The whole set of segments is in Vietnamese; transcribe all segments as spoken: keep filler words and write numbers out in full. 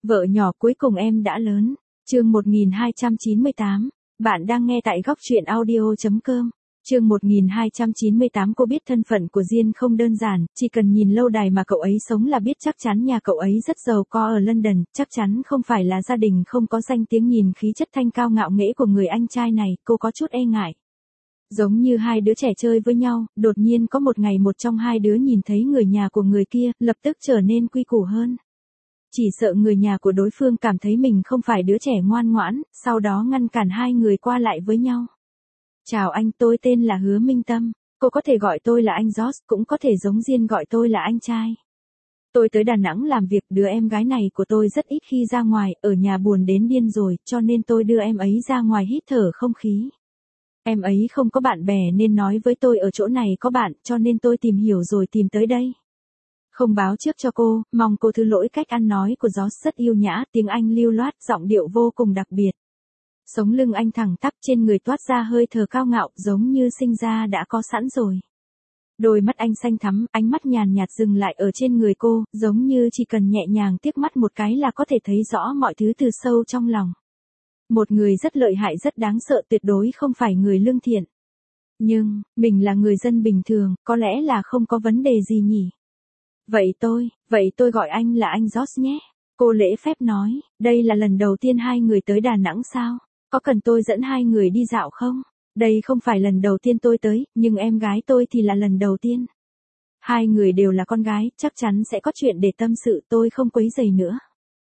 Vợ nhỏ cuối cùng em đã lớn. Chương một nghìn hai trăm chín mươi tám. Bạn đang nghe tại góc truyện audio chấm com. Chương một nghìn hai trăm chín mươi tám. Cô biết thân phận của Diên không đơn giản, chỉ cần nhìn lâu đài mà cậu ấy sống là biết chắc chắn nhà cậu ấy rất giàu có ở London, chắc chắn không phải là gia đình không có danh tiếng. Nhìn khí chất thanh cao ngạo nghễ của người anh trai này, cô có chút e ngại. Giống như hai đứa trẻ chơi với nhau, đột nhiên có một ngày một trong hai đứa nhìn thấy người nhà của người kia, lập tức trở nên quy củ hơn. Chỉ sợ người nhà của đối phương cảm thấy mình không phải đứa trẻ ngoan ngoãn, sau đó ngăn cản hai người qua lại với nhau. Chào anh, tôi tên là Hứa Minh Tâm, cô có thể gọi tôi là anh George, cũng có thể giống Diên gọi tôi là anh trai. Tôi tới Đà Nẵng làm việc, đứa em gái này của tôi rất ít khi ra ngoài, ở nhà buồn đến điên rồi, cho nên tôi đưa em ấy ra ngoài hít thở không khí. Em ấy không có bạn bè nên nói với tôi ở chỗ này có bạn, cho nên tôi tìm hiểu rồi tìm tới đây. Không báo trước cho cô, mong cô thứ lỗi. Cách ăn nói của George rất yêu nhã, tiếng Anh lưu loát, giọng điệu vô cùng đặc biệt. Sống lưng anh thẳng tắp, trên người toát ra hơi thở cao ngạo, giống như sinh ra đã có sẵn rồi. Đôi mắt anh xanh thắm, ánh mắt nhàn nhạt dừng lại ở trên người cô, giống như chỉ cần nhẹ nhàng liếc mắt một cái là có thể thấy rõ mọi thứ từ sâu trong lòng. Một người rất lợi hại, rất đáng sợ, tuyệt đối không phải người lương thiện. Nhưng, mình là người dân bình thường, có lẽ là không có vấn đề gì nhỉ? Vậy tôi, vậy tôi gọi anh là anh George nhé. Cô lễ phép nói, đây là lần đầu tiên hai người tới Đà Nẵng sao? Có cần tôi dẫn hai người đi dạo không? Đây không phải lần đầu tiên tôi tới, nhưng em gái tôi thì là lần đầu tiên. Hai người đều là con gái, chắc chắn sẽ có chuyện để tâm sự, tôi không quấy rầy nữa.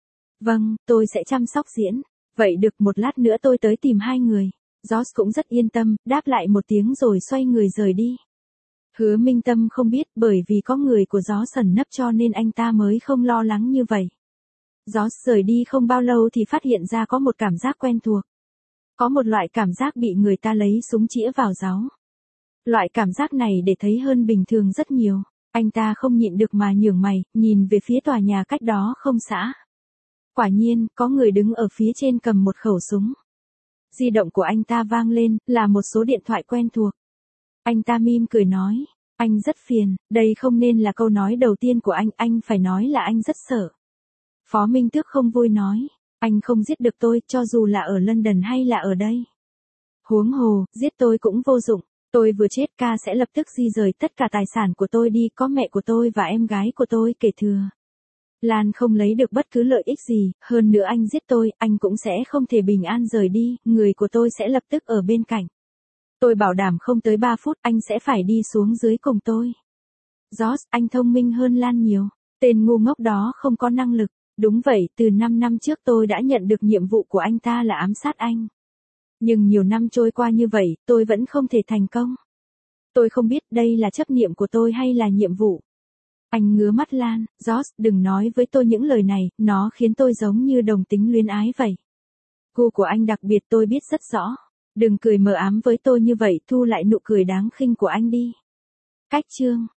Vâng, tôi sẽ chăm sóc Diễn. Vậy được, một lát nữa tôi tới tìm hai người. George cũng rất yên tâm, đáp lại một tiếng rồi xoay người rời đi. Hứa Minh Tâm không biết, bởi vì có người của George sẩn nấp cho nên anh ta mới không lo lắng như vậy. George rời đi không bao lâu thì phát hiện ra có một cảm giác quen thuộc. Có một loại cảm giác bị người ta lấy súng chĩa vào giáo. Loại cảm giác này để thấy hơn bình thường rất nhiều. Anh ta không nhịn được mà nhướng mày, nhìn về phía tòa nhà cách đó không xa. Quả nhiên, có người đứng ở phía trên cầm một khẩu súng. Di động của anh ta vang lên, là một số điện thoại quen thuộc. Anh ta mỉm cười nói, anh rất phiền, đây không nên là câu nói đầu tiên của anh, anh phải nói là anh rất sợ. Phó Minh Tước không vui nói, anh không giết được tôi, cho dù là ở London hay là ở đây. Huống hồ, giết tôi cũng vô dụng, tôi vừa chết ca sẽ lập tức di rời tất cả tài sản của tôi đi, có mẹ của tôi và em gái của tôi kể thừa. Lan không lấy được bất cứ lợi ích gì, hơn nữa anh giết tôi, anh cũng sẽ không thể bình an rời đi, người của tôi sẽ lập tức ở bên cạnh. Tôi bảo đảm không tới ba phút, anh sẽ phải đi xuống dưới cùng tôi. George, anh thông minh hơn Lan nhiều, tên ngu ngốc đó không có năng lực. Đúng vậy, từ năm năm trước tôi đã nhận được nhiệm vụ của anh ta là ám sát anh. Nhưng nhiều năm trôi qua như vậy, tôi vẫn không thể thành công. Tôi không biết đây là chấp niệm của tôi hay là nhiệm vụ. Anh ngứa mắt Lan, George, đừng nói với tôi những lời này, nó khiến tôi giống như đồng tính luyến ái vậy. Gu của anh đặc biệt tôi biết rất rõ. Đừng cười mờ ám với tôi như vậy, thu lại nụ cười đáng khinh của anh đi. Cách chương.